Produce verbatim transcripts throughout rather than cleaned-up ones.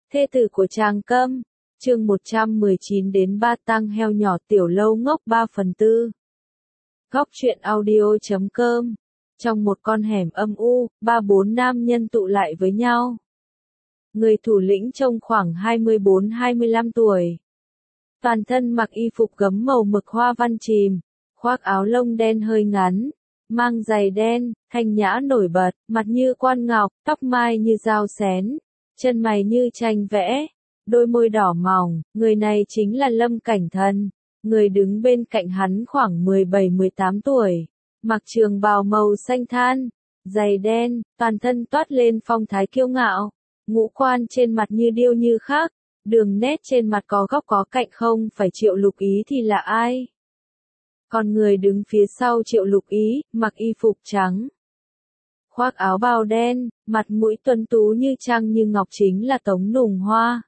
Thê tử của Trang Câm, chương một trăm mười chín đến ba tang heo nhỏ tiểu lâu ngốc ba phần tư. Góc truyện audio chấm com. Trong một con hẻm âm u, ba bốn nam nhân tụ lại với nhau. Người thủ lĩnh trông khoảng hai mươi bốn hai mươi lăm tuổi. Toàn thân mặc y phục gấm màu mực hoa văn chìm, khoác áo lông đen hơi ngắn, mang giày đen, thanh nhã nổi bật, mặt như quan ngọc, tóc mai như dao xén, chân mày như tranh vẽ, đôi môi đỏ mỏng. Người này chính là Lâm Cảnh Thần. Người đứng bên cạnh hắn khoảng mười bảy mười tám tuổi, mặc trường bào màu xanh than, giày đen, toàn thân toát lên phong thái kiêu ngạo, ngũ quan trên mặt như điêu như khắc, đường nét trên mặt có góc có cạnh. Không phải Triệu Lục Ý thì là ai? Còn người đứng phía sau Triệu Lục Ý, mặc y phục trắng, khoác áo bào đen, mặt mũi tuấn tú như trăng như ngọc chính là Tống Nùng Hoa.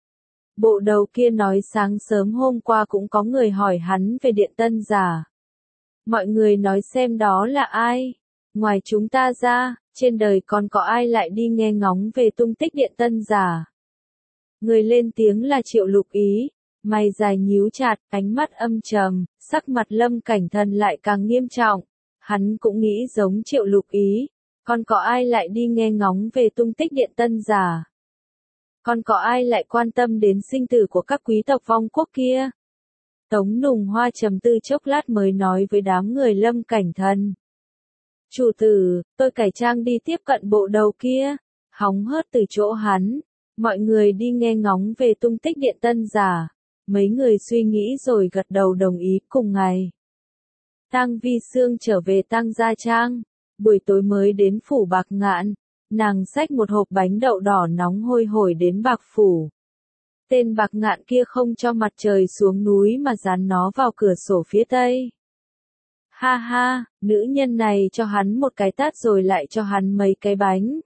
Bộ đầu kia nói sáng sớm hôm qua cũng có người hỏi hắn về Điện Tân Giả. Mọi người nói xem đó là ai? Ngoài chúng ta ra, trên đời còn có ai lại đi nghe ngóng về tung tích Điện Tân Giả? Người lên tiếng là Triệu Lục Ý, mày dài nhíu chặt, ánh mắt âm trầm, sắc mặt Lâm Cảnh Thần lại càng nghiêm trọng. Hắn cũng nghĩ giống Triệu Lục Ý, còn có ai lại đi nghe ngóng về tung tích Điện Tân Giả? Còn có ai lại quan tâm đến sinh tử của các quý tộc vong quốc kia? Tống Nùng Hoa trầm tư chốc lát mới nói với đám người Lâm Cảnh Thần. Chủ tử, tôi cải trang đi tiếp cận bộ đầu kia, hóng hớt từ chỗ hắn. Mọi người đi nghe ngóng về tung tích Điện Tân Giả. Mấy người suy nghĩ rồi gật đầu đồng ý. Cùng ngày, Tang Vi Sương trở về Tang Gia Trang. Buổi tối mới đến phủ Bạc Ngạn, nàng xách một hộp bánh đậu đỏ nóng hôi hổi đến Bạc Phủ. Tên Bạc Ngạn kia không cho mặt trời xuống núi mà dán nó vào cửa sổ phía tây. Ha ha, nữ nhân này cho hắn một cái tát rồi lại cho hắn mấy cái bánh.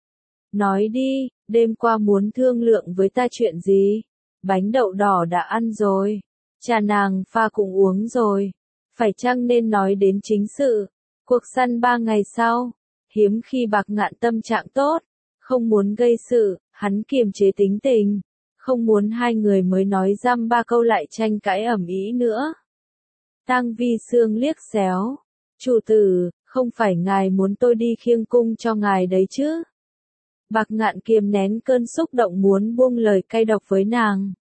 Nói đi, đêm qua muốn thương lượng với ta chuyện gì? Bánh đậu đỏ đã ăn rồi, trà nàng pha cũng uống rồi, phải chăng nên nói đến chính sự? Cuộc săn ba ngày sau, hiếm khi Bạc Ngạn tâm trạng tốt, không muốn gây sự, hắn kiềm chế tính tình, không muốn hai người mới nói dăm ba câu lại tranh cãi ầm ĩ nữa. Tang Vi Sương liếc xéo, chủ tử, không phải ngài muốn tôi đi khiêng cung cho ngài đấy chứ? Bạc Ngạn kiềm nén cơn xúc động muốn buông lời cay độc với nàng.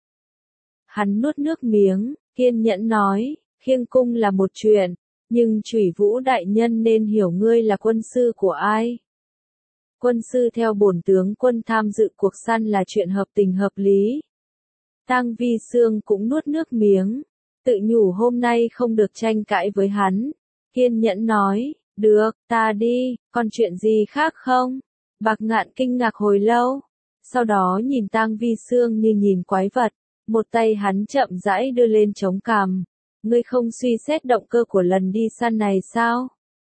Hắn nuốt nước miếng, kiên nhẫn nói, khiêng cung là một chuyện, nhưng Chủy Vũ đại nhân nên hiểu ngươi là quân sư của ai. Quân sư theo bổn tướng quân tham dự cuộc săn là chuyện hợp tình hợp lý. Tang Vi Sương cũng nuốt nước miếng, tự nhủ hôm nay không được tranh cãi với hắn, kiên nhẫn nói, được, ta đi, còn chuyện gì khác không? Bạc Ngạn kinh ngạc hồi lâu, sau đó nhìn Tang Vi Sương như nhìn quái vật, một tay hắn chậm rãi đưa lên chống cằm. Ngươi không suy xét động cơ của lần đi săn này sao?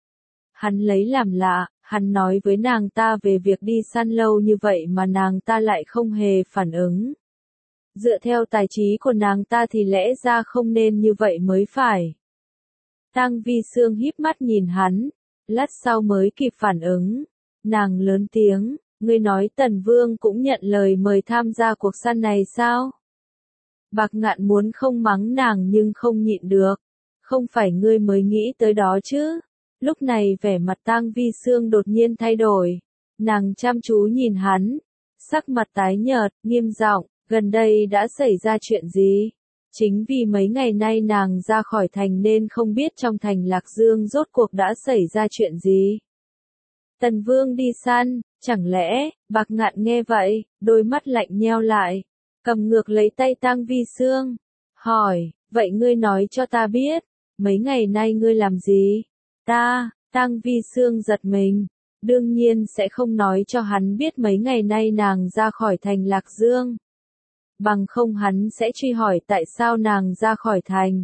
Hắn lấy làm lạ, hắn nói với nàng ta về việc đi săn lâu như vậy mà nàng ta lại không hề phản ứng. Dựa theo tài trí của nàng ta thì lẽ ra không nên như vậy mới phải. Tang Vi Sương híp mắt nhìn hắn, lát sau mới kịp phản ứng. Nàng lớn tiếng, ngươi nói Tần Vương cũng nhận lời mời tham gia cuộc săn này sao? Bạc Ngạn muốn không mắng nàng nhưng không nhịn được. Không phải ngươi mới nghĩ tới đó chứ? Lúc này vẻ mặt Tang Vi Sương đột nhiên thay đổi. Nàng chăm chú nhìn hắn, sắc mặt tái nhợt, nghiêm giọng, gần đây đã xảy ra chuyện gì? Chính vì mấy ngày nay nàng ra khỏi thành nên không biết trong thành Lạc Dương rốt cuộc đã xảy ra chuyện gì. Tần Vương đi săn, chẳng lẽ? Bạc Ngạn nghe vậy, đôi mắt lạnh nheo lại, cầm ngược lấy tay Tang Vi Sương, hỏi, vậy ngươi nói cho ta biết, mấy ngày nay ngươi làm gì? Ta, Tang Vi Sương giật mình, đương nhiên sẽ không nói cho hắn biết mấy ngày nay nàng ra khỏi thành Lạc Dương. Bằng không hắn sẽ truy hỏi tại sao nàng ra khỏi thành.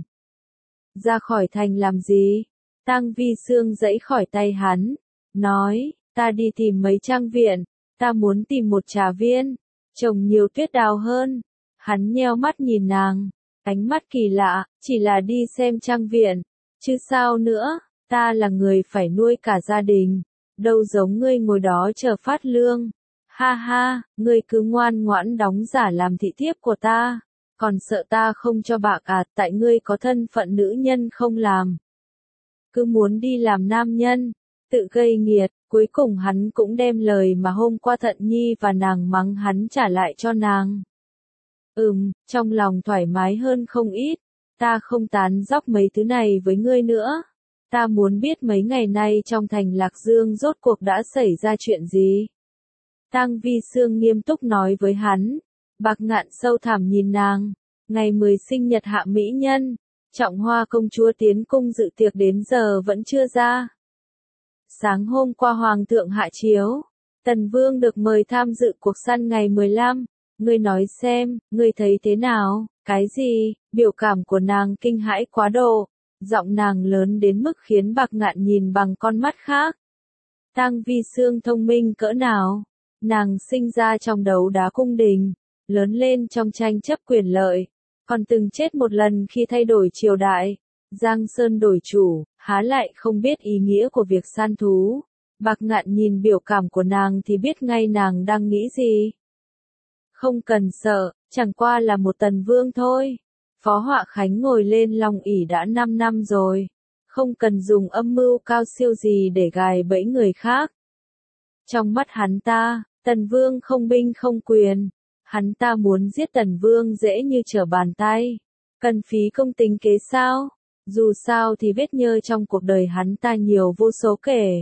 Ra khỏi thành làm gì? Tang Vi Sương giãy khỏi tay hắn, nói, ta đi tìm mấy trang viện, ta muốn tìm một trà viên, trồng nhiều tuyết đào hơn. Hắn nheo mắt nhìn nàng, ánh mắt kỳ lạ, chỉ là đi xem trang viện, chứ sao nữa, ta là người phải nuôi cả gia đình, đâu giống ngươi ngồi đó chờ phát lương. Ha ha, ngươi cứ ngoan ngoãn đóng giả làm thị thiếp của ta, còn sợ ta không cho bạc à, tại ngươi có thân phận nữ nhân không làm. Cứ muốn đi làm nam nhân, tự gây nghiệt, cuối cùng hắn cũng đem lời mà hôm qua Thận Nhi và nàng mắng hắn trả lại cho nàng. Ừm, trong lòng thoải mái hơn không ít, ta không tán dóc mấy thứ này với ngươi nữa. Ta muốn biết mấy ngày nay trong thành Lạc Dương rốt cuộc đã xảy ra chuyện gì. Tang Vi Sương nghiêm túc nói với hắn. Bạc Ngạn sâu thẳm nhìn nàng. Ngày mười sinh nhật Hạ mỹ nhân, Trọng Hoa công chúa tiến cung dự tiệc đến giờ vẫn chưa ra. Sáng hôm qua Hoàng thượng hạ chiếu, Tần Vương được mời tham dự cuộc săn ngày mười lăm. Ngươi nói xem, ngươi thấy thế nào? Cái gì? Biểu cảm của nàng kinh hãi quá độ. Giọng nàng lớn đến mức khiến Bạc Ngạn nhìn bằng con mắt khác. Tang Vi Sương thông minh cỡ nào? Nàng sinh ra trong đấu đá cung đình, lớn lên trong tranh chấp quyền lợi, còn từng chết một lần khi thay đổi triều đại. Giang Sơn đổi chủ, há lại không biết ý nghĩa của việc săn thú. Bạc Ngạn nhìn biểu cảm của nàng thì biết ngay nàng đang nghĩ gì. Không cần sợ, chẳng qua là một Tần Vương thôi. Phó Họa Khánh ngồi lên long ỷ đã năm năm rồi, không cần dùng âm mưu cao siêu gì để gài bẫy người khác. Trong mắt hắn ta, Tần Vương không binh không quyền, hắn ta muốn giết Tần Vương dễ như trở bàn tay, cần phí công tính kế sao? Dù sao thì vết nhơ trong cuộc đời hắn ta nhiều vô số kể.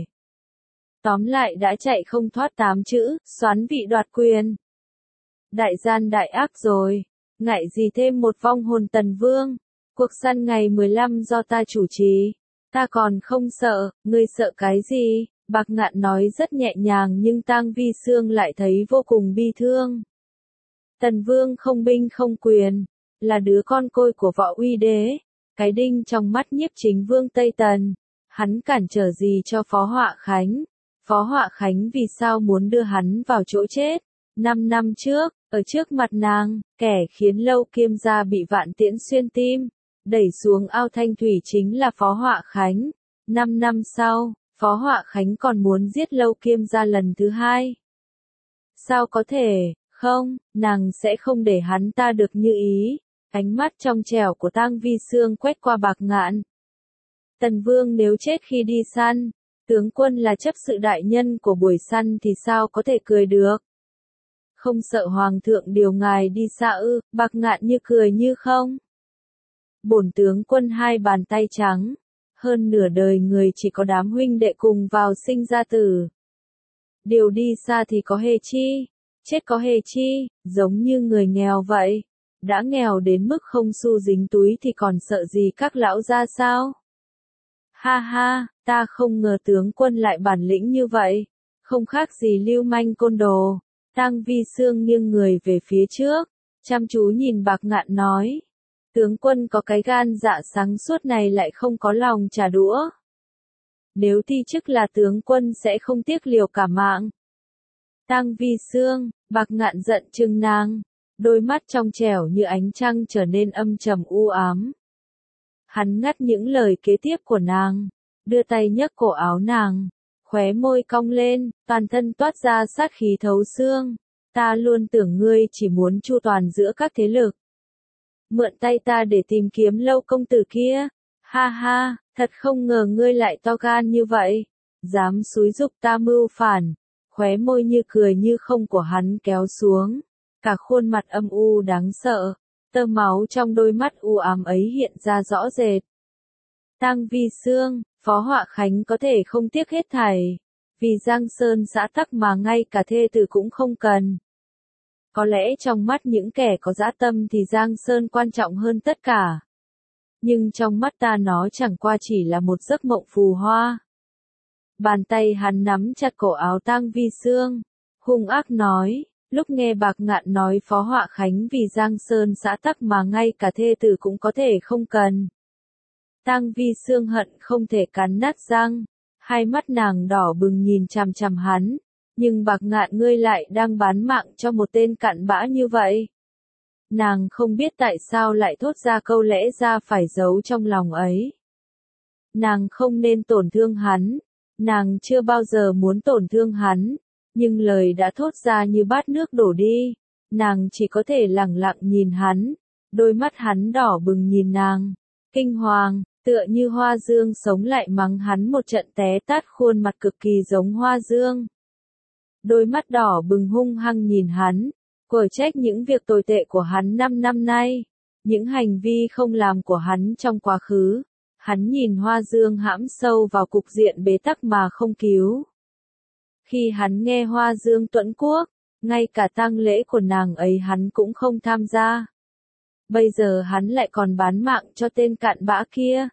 Tóm lại đã chạy không thoát tám chữ, xoán vị đoạt quyền. Đại gian đại ác rồi, ngại gì thêm một vong hồn Tần Vương. Cuộc săn ngày mười lăm do ta chủ trì, ta còn không sợ, ngươi sợ cái gì? Bạc Ngạn nói rất nhẹ nhàng nhưng Tang Vi Sương lại thấy vô cùng bi thương. Tần Vương không binh không quyền, là đứa con côi của Võ Uy Đế, cái đinh trong mắt Nhiếp Chính Vương Tây Tần. Hắn cản trở gì cho Phó Họa Khánh? Phó Họa Khánh vì sao muốn đưa hắn vào chỗ chết? Năm năm trước, ở trước mặt nàng, kẻ khiến Lâu Kiêm gia bị vạn tiễn xuyên tim, đẩy xuống ao thanh thủy chính là Phó Họa Khánh. Năm năm sau, Phó Họa Khánh còn muốn giết Lâu Kiêm gia lần thứ hai. Sao có thể, không, nàng sẽ không để hắn ta được như ý. Ánh mắt trong trẻo của Tang Vi Sương quét qua Bạc Ngạn. Tần Vương nếu chết khi đi săn, tướng quân là chấp sự đại nhân của buổi săn thì sao có thể cười được? Không sợ Hoàng thượng điều ngài đi xa ư? Bạc Ngạn như cười như không. Bổn tướng quân hai bàn tay trắng, hơn nửa đời người chỉ có đám huynh đệ cùng vào sinh ra tử. Điều đi xa thì có hề chi, chết có hề chi, giống như người nghèo vậy. Đã nghèo đến mức không xu dính túi thì còn sợ gì các lão gia sao? Ha ha, ta không ngờ tướng quân lại bản lĩnh như vậy, không khác gì lưu manh côn đồ. Tang Vi Sương nghiêng người về phía trước, chăm chú nhìn Bạc Ngạn nói. Tướng quân có cái gan dạ sáng suốt này lại không có lòng trả đũa. Nếu thi chức là tướng quân sẽ không tiếc liều cả mạng. Tang Vi Sương, Bạc Ngạn giận chừng nàng, đôi mắt trong trẻo như ánh trăng trở nên âm trầm u ám. Hắn ngắt những lời kế tiếp của nàng, đưa tay nhấc cổ áo nàng, khóe môi cong lên, toàn thân toát ra sát khí thấu xương. Ta luôn tưởng ngươi chỉ muốn chu toàn giữa các thế lực. Mượn tay ta để tìm kiếm Lâu công tử kia. Ha ha, thật không ngờ ngươi lại to gan như vậy. Dám xúi giục ta mưu phản. Khóe môi như cười như không của hắn kéo xuống. Cả khuôn mặt âm u đáng sợ. Tơ máu trong đôi mắt u ám ấy hiện ra rõ rệt. Tang Vi Sương, Phó Họa Khánh có thể không tiếc hết thảy. Vì Giang Sơn xã tắc mà ngay cả thê tử cũng không cần. Có lẽ trong mắt những kẻ có dã tâm thì Giang Sơn quan trọng hơn tất cả. Nhưng trong mắt ta nó chẳng qua chỉ là một giấc mộng phù hoa. Bàn tay hắn nắm chặt cổ áo Tang Vi Sương, hung ác nói, lúc nghe Bạc Ngạn nói Phó Họa Khánh vì Giang Sơn xã tắc mà ngay cả thê tử cũng có thể không cần. Tang Vi Sương hận không thể cắn nát răng, hai mắt nàng đỏ bừng nhìn chằm chằm hắn, nhưng Bạc Ngạn ngươi lại đang bán mạng cho một tên cặn bã như vậy. Nàng không biết tại sao lại thốt ra câu lẽ ra phải giấu trong lòng ấy. Nàng không nên tổn thương hắn, nàng chưa bao giờ muốn tổn thương hắn, nhưng lời đã thốt ra như bát nước đổ đi, nàng chỉ có thể lẳng lặng nhìn hắn, đôi mắt hắn đỏ bừng nhìn nàng, kinh hoàng, tựa như Hoa Dương sống lại mắng hắn một trận té tát, khuôn mặt cực kỳ giống Hoa Dương. Đôi mắt đỏ bừng hung hăng nhìn hắn, quở trách những việc tồi tệ của hắn năm năm nay, những hành vi không làm của hắn trong quá khứ. Hắn nhìn Hoa Dương hãm sâu vào cục diện bế tắc mà không cứu. Khi hắn nghe Hoa Dương tuẫn quốc, ngay cả tang lễ của nàng ấy hắn cũng không tham gia. Bây giờ hắn lại còn bán mạng cho tên cặn bã kia.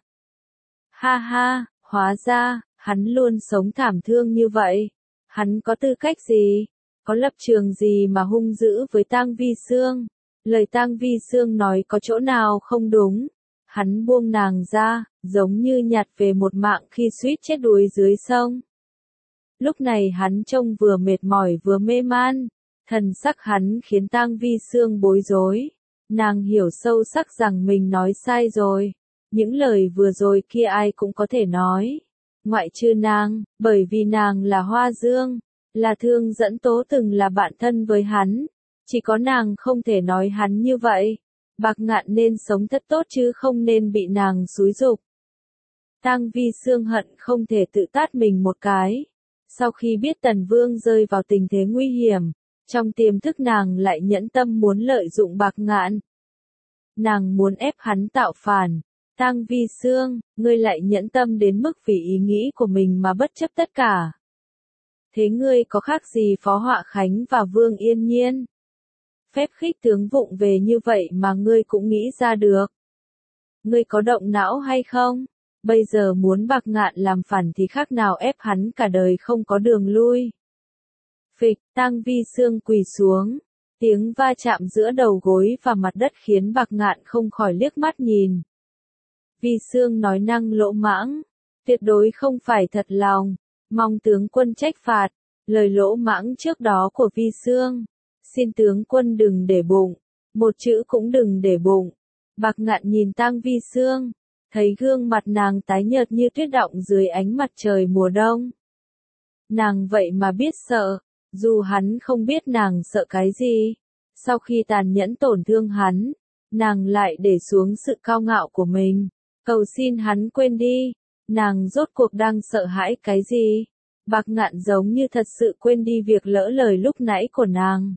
Ha ha, hóa ra, hắn luôn sống thảm thương như vậy. Hắn có tư cách gì? Có lập trường gì mà hung dữ với Tang Vi Xương? Lời Tang Vi Xương nói có chỗ nào không đúng? Hắn buông nàng ra, giống như nhặt về một mạng khi suýt chết đuối dưới sông. Lúc này hắn trông vừa mệt mỏi vừa mê man, thần sắc hắn khiến Tang Vi Xương bối rối. Nàng hiểu sâu sắc rằng mình nói sai rồi. Những lời vừa rồi kia ai cũng có thể nói, ngoại trừ nàng, bởi vì nàng là Hoa Dương, là Thương Dẫn Tố từng là bạn thân với hắn. Chỉ có nàng không thể nói hắn như vậy. Bạc Ngạn nên sống thật tốt chứ không nên bị nàng xúi giục. Tang Vi Xương hận không thể tự tát mình một cái. Sau khi biết Tần Vương rơi vào tình thế nguy hiểm, trong tiềm thức nàng lại nhẫn tâm muốn lợi dụng Bạc Ngạn. Nàng muốn ép hắn tạo phản. Tang Vi Xương, ngươi lại nhẫn tâm đến mức vì ý nghĩ của mình mà bất chấp tất cả. Thế ngươi có khác gì Phó Họa Khánh và Vương Yên Nhiên? Phép khích tướng vụng về như vậy mà ngươi cũng nghĩ ra được. Ngươi có động não hay không? Bây giờ muốn Bạc Ngạn làm phản thì khác nào ép hắn cả đời không có đường lui. Phịch, Tang Vi Xương quỳ xuống. Tiếng va chạm giữa đầu gối và mặt đất khiến Bạc Ngạn không khỏi liếc mắt nhìn. Vi Xương nói năng lỗ mãng, tuyệt đối không phải thật lòng, mong tướng quân trách phạt. Lời lỗ mãng trước đó của Vi Xương, xin tướng quân đừng để bụng, một chữ cũng đừng để bụng. Bạc Ngạn nhìn Tang Vi Xương, thấy gương mặt nàng tái nhợt như tuyết đọng dưới ánh mặt trời mùa đông. Nàng vậy mà biết sợ, dù hắn không biết nàng sợ cái gì. Sau khi tàn nhẫn tổn thương hắn, nàng lại để xuống sự cao ngạo của mình, cầu xin hắn quên đi. Nàng rốt cuộc đang sợ hãi cái gì? Bạc Ngạn giống như thật sự quên đi việc lỡ lời lúc nãy của nàng.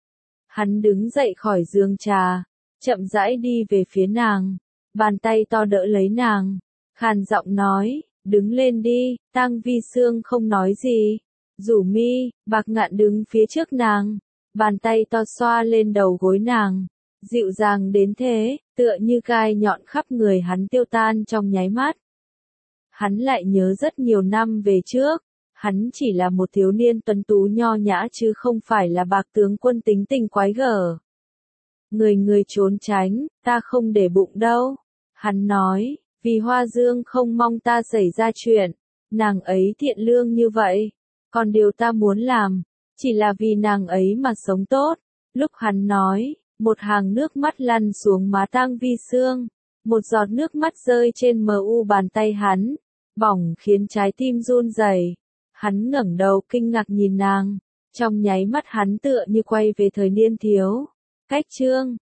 Hắn đứng dậy khỏi giường trà, chậm rãi đi về phía nàng, bàn tay to đỡ lấy nàng, khàn giọng nói, đứng lên đi. Tang Vi Xương không nói gì, rủ mi. Bạc Ngạn đứng phía trước nàng, bàn tay to xoa lên đầu gối nàng, dịu dàng đến thế, tựa như gai nhọn khắp người hắn tiêu tan trong nháy mắt. Hắn lại nhớ rất nhiều năm về trước, hắn chỉ là một thiếu niên tuấn tú nho nhã chứ không phải là Bạc tướng quân tính tình quái gở. Người người trốn tránh, ta không để bụng đâu. Hắn nói, vì Hoa Dương không mong ta xảy ra chuyện, nàng ấy thiện lương như vậy, còn điều ta muốn làm, chỉ là vì nàng ấy mà sống tốt. Lúc hắn nói, một hàng nước mắt lăn xuống má Tang Vi Xương, một giọt nước mắt rơi trên mờ u bàn tay hắn, bỏng khiến trái tim run rẩy. Hắn ngẩng đầu kinh ngạc nhìn nàng, trong nháy mắt hắn tựa như quay về thời niên thiếu. Cách chương